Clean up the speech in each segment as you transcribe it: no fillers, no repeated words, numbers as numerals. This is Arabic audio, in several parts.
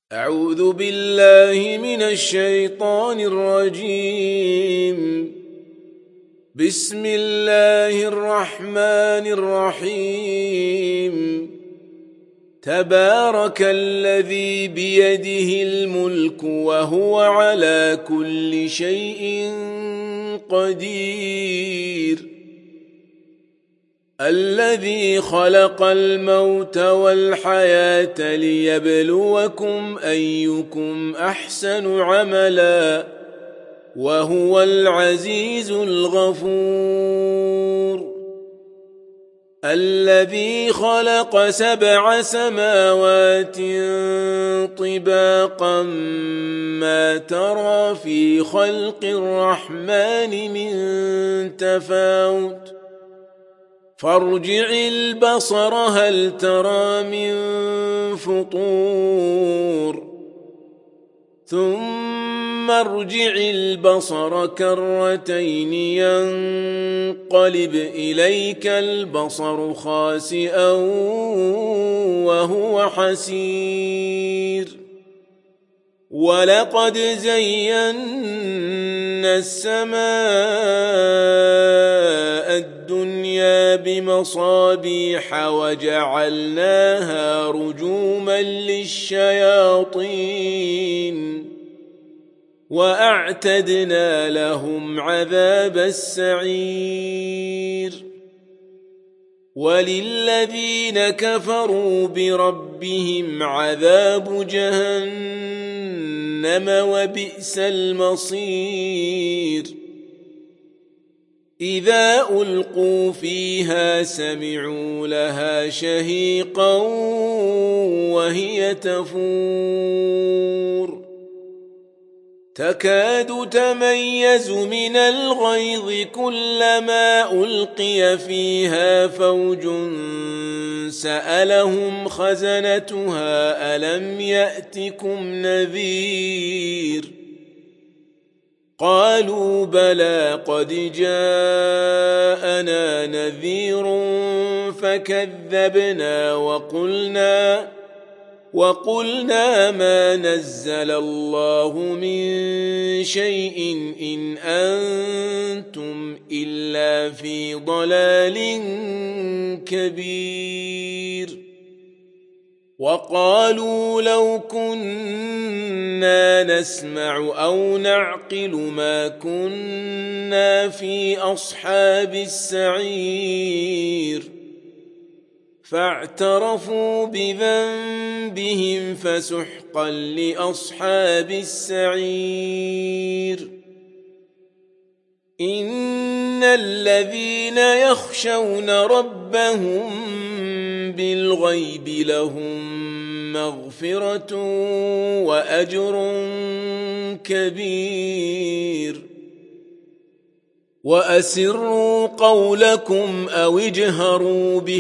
أعوذ بالله من الشيطان الرجيم. بسم الله الرحمن الرحيم. تبارك الذي بيده الملك وهو على كل شيء قدير. الذي خلق الموت والحياة ليبلوكم أيكم أحسن عملا وهو العزيز الغفور. الذي خلق 7 سماوات طباقا ما ترى في خلق الرحمن من تفاوت فارجع البصر هل ترى من فطور ثم ارجع البصر كرتين ينقلب إليك البصر خاسئا وهو حسير. ولقد زينا السماء الدنيا بمصابيح وجعلناها رجوما للشياطين وأعتدنا لهم عذاب السعير. وللذين كفروا بربهم عذاب جهنم وبئس المصير. إذا ألقوا فيها سمعوا لها شهيقا وهي تفور تكاد تميز من الغيظ كلما ألقي فيها فوج سألهم خزنتها ألم يأتكم نذير قالوا بلى قد جاءنا نذير فكذبنا وقلنا ما نزل الله من شيء إن أنتم إلا في ضلال كبير. وقالوا لو كنا نسمع أو نعقل ما كنا في أصحاب السعير فاعترفوا بذنبهم فسحقا لأصحاب السعير. إن الذين يخشون ربهم بالغيب لهم مغفرة وأجر كبير. وأسروا قولكم أو اجهروا به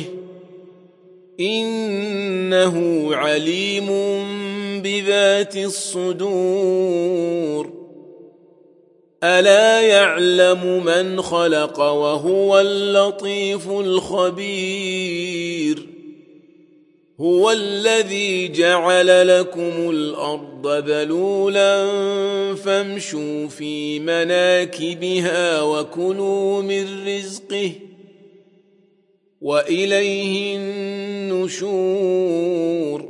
إنه عليم بذات الصدور. ألا يعلم من خلق وهو اللطيف الخبير. هو الذي جعل لكم الأرض ذلولا فامشوا في مناكبها وكلوا من رزقه وإليه النشور.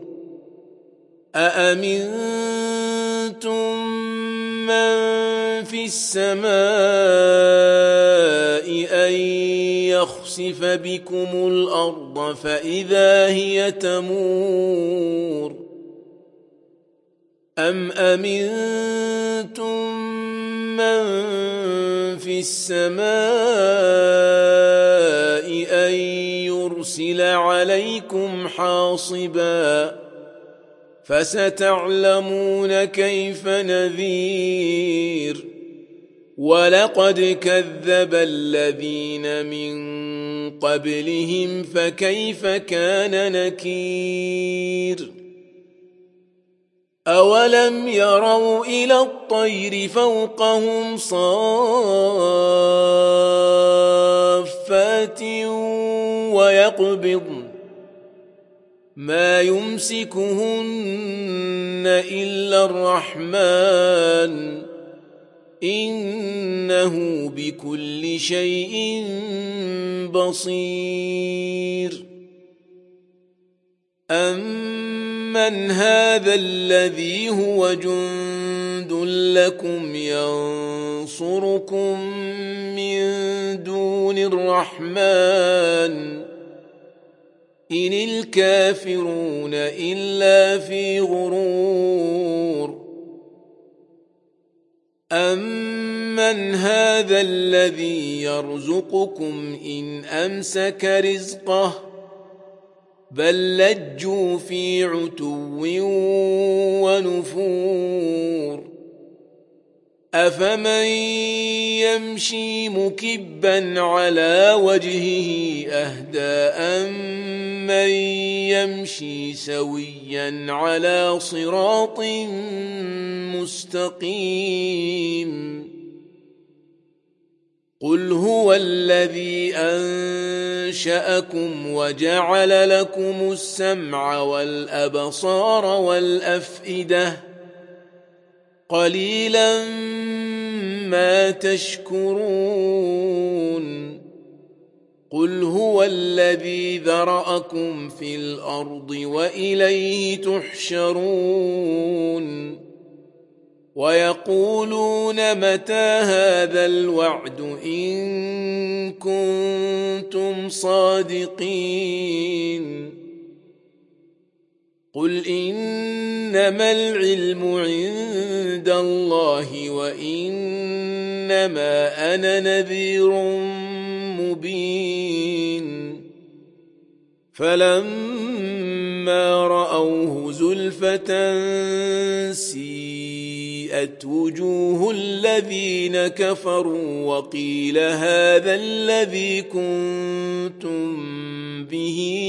أأمنتم من في السماء أن يخسف بكم الأرض فإذا هي تمور أم أمنتم من في السماء أن يرسل عليكم حاصبا فستعلمون كيف نذير. ولقد كذب الذين من قبلهم فكيف كان نكير. أولم يروا إلى الطير فوقهم صافات ويقبضن ما يمسكهن إلا الرحمن إنه بكل شيء بصير أمن هذا الذي هو جند لكم ينصركم من دون الرحمن إن الكافرون إلا في غرور أمن هذا الذي يرزقكم إن أمسك رزقه بل لجوا في عتو ونفور أفمن يمشي مكبا على وجهه أهدى أمن يمشي سويا على صراط مستقيم قل هو الذي أنشأكم وجعل لكم السمع والأبصار والأفئدة قليلا ما تشكرون قل هو الذي ذرأكم في الأرض وإليه تحشرون ويقولون متى هذا الوعد إن كنتم صادقين قل إنما العلم عند الله وإنما أنا نذير مبين فلما رأوه زلفة سيئت وجوه الذين كفروا وقيل هذا الذي كنتم به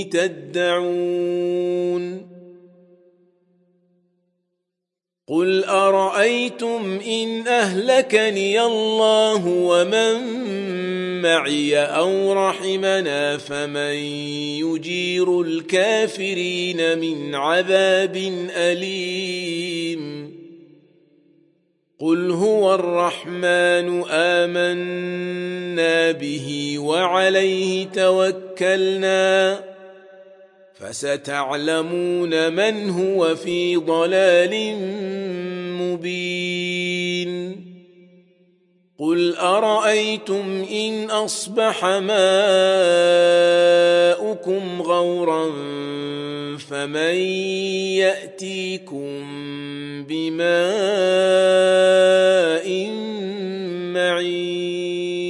تدعون قل أرأيتم إن أهلكني الله ومن معي أو رحمنا فمن يجير الكافرين من عذاب أليم قل هو الرحمن آمنا به وعليه توكلنا فستعلمون من هو في ضلال مبين قل أرأيتم إن أصبح ماؤكم غورا فمن يأتيكم بماء معين